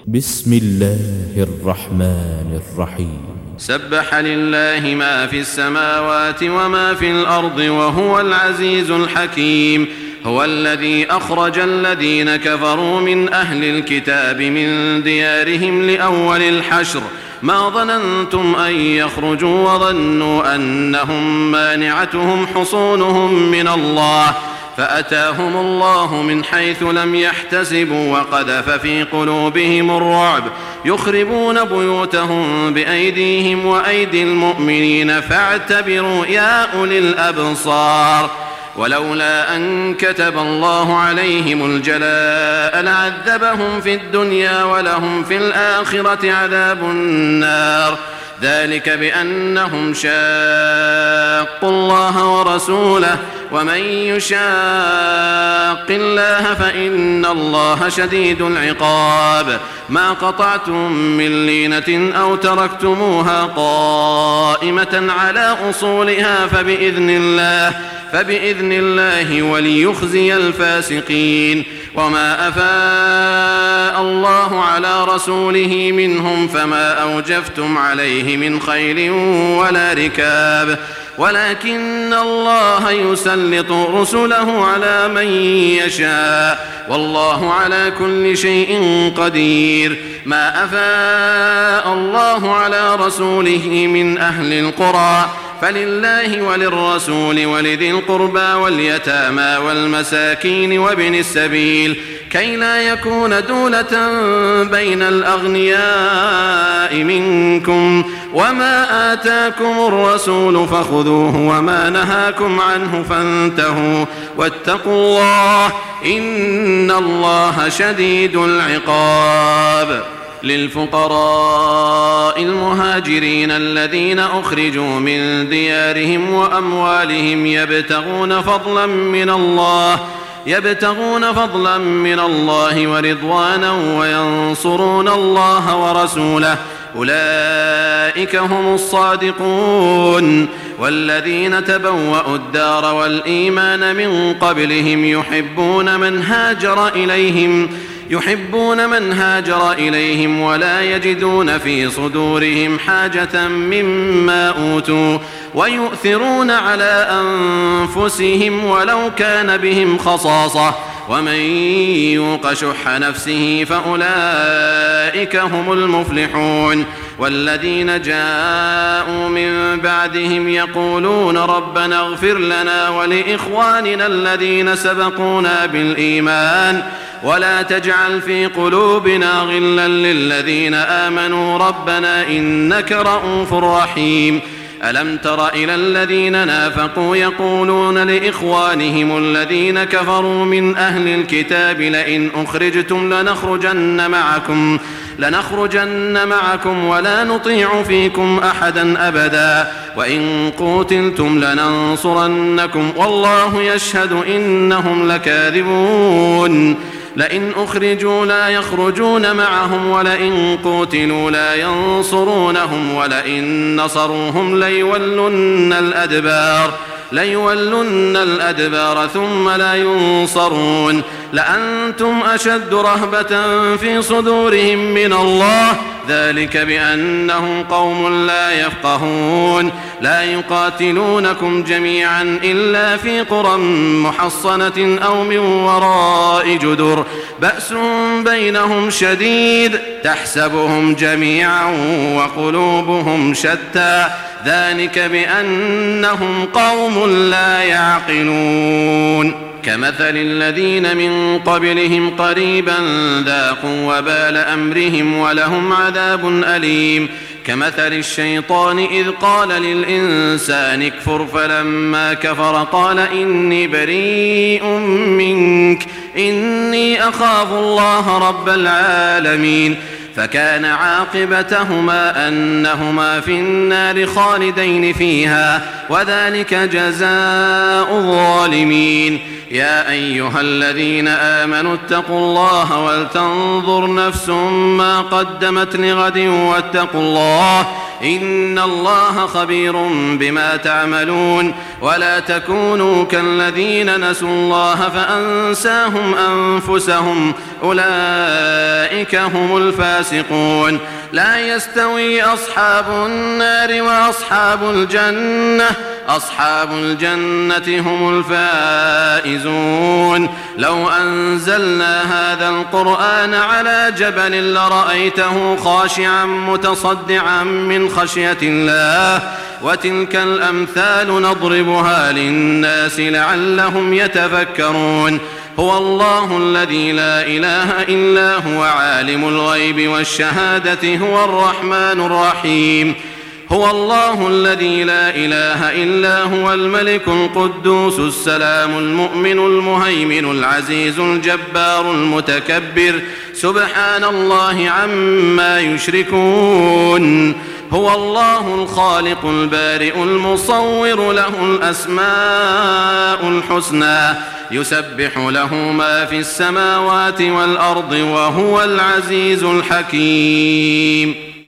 بسم الله الرحمن الرحيم. سبح لله ما في السماوات وما في الأرض وهو العزيز الحكيم. هو الذي أخرج الذين كفروا من أهل الكتاب من ديارهم لأول الحشر ما ظننتم أن يخرجوا وظنوا أنهم مانعتهم حصونهم من الله فأتاهم الله من حيث لم يحتسبوا وقذف في قلوبهم الرعب يخربون بيوتهم بأيديهم وأيدي المؤمنين فاعتبروا يا أولي الأبصار. ولولا أن كتب الله عليهم الجلاء لعذبهم في الدنيا ولهم في الآخرة عذاب النار ذلك بأنهم شاقوا الله ورسوله ومن يشاق الله فإن الله شديد العقاب. ما قطعتم من لينة أو تركتموها قائمة على أصولها فبإذن الله وليخزي الفاسقين. وما أفاء الله على رسوله منهم فما أوجفتم عليه من خيل ولا ركاب ولكن الله يسلط رسله على من يشاء والله على كل شيء قدير. ما أفاء الله على رسوله من أهل القرى فلله وللرسول ولذي القربى واليتامى والمساكين وابن السبيل كي لا يكون دولة بين الأغنياء منكم. وما آتاكم الرسول فخذوه وما نهاكم عنه فانتهوا واتقوا الله إن الله شديد العقاب. للفقراء المهاجرين الذين أخرجوا من ديارهم وأموالهم يبتغون فضلا من الله ورضوانا وينصرون الله ورسوله أولئك هم الصادقون. والذين تبوأوا الدار والإيمان من قبلهم يحبون من هاجر إليهم ولا يجدون في صدورهم حاجة مما أوتوا ويؤثرون على أنفسهم ولو كان بهم خصاصة ومن يوق شح نفسه فأولئك هم المفلحون. والذين جاءوا من بعدهم يقولون ربنا اغفر لنا ولإخواننا الذين سبقونا بالإيمان ولا تجعل في قلوبنا غلا للذين آمنوا ربنا إنك رؤوف رحيم. ألم تر إلى الذين نافقوا يقولون لإخوانهم الذين كفروا من أهل الكتاب لئن أخرجتم لنخرجن معكم ولا نطيع فيكم أحدا أبدا وإن قوتلتم لننصرنكم والله يشهد إنهم لكاذبون. لئن أخرجوا لا يخرجون معهم ولئن قوتلوا لا ينصرونهم ولئن نصروهم ليولن الأدبار ثم لا ينصرون. لأنتم أشد رهبة في صدورهم من الله ذلك بأنهم قوم لا يفقهون. لا يقاتلونكم جميعا إلا في قرى محصنة أو من وراء جدر بأس بينهم شديد تحسبهم جميعا وقلوبهم شتى ذلك بأنهم قوم لا يعقلون. كمثل الذين من قبلهم قريبا ذاقوا وبال أمرهم ولهم عذاب أليم. كمثل الشيطان إذ قال للإنسان اكفر فلما كفر قال إني بريء منك إني أخاف الله رب العالمين. فكان عاقبتهما أنهما في النار خالدين فيها وذلك جزاء الظالمين. يا أيها الذين آمنوا اتقوا الله ولتنظر نفس ما قدمت لغد واتقوا الله إن الله خبير بما تعملون ولا تكونوا كالذين نسوا الله فأنساهم أنفسهم أولئك هم الفاسقون لا يستوي أصحاب النار وأصحاب الجنة أصحاب الجنة هم الفائزون لو أنزلنا هذا القرآن على جبل لرأيته خاشعا متصدعا من خشية الله وتلك الأمثال نضربها للناس لعلهم يتفكرون هو الله الذي لا إله إلا هو عالم الغيب والشهادة هو الرحمن الرحيم هو الله الذي لا إله إلا هو الملك القدوس السلام المؤمن المهيمن العزيز الجبار المتكبر سبحان الله عما يشركون هو الله الخالق البارئ المصور له الأسماء الحسنى يسبح له ما في السماوات والأرض وهو العزيز الحكيم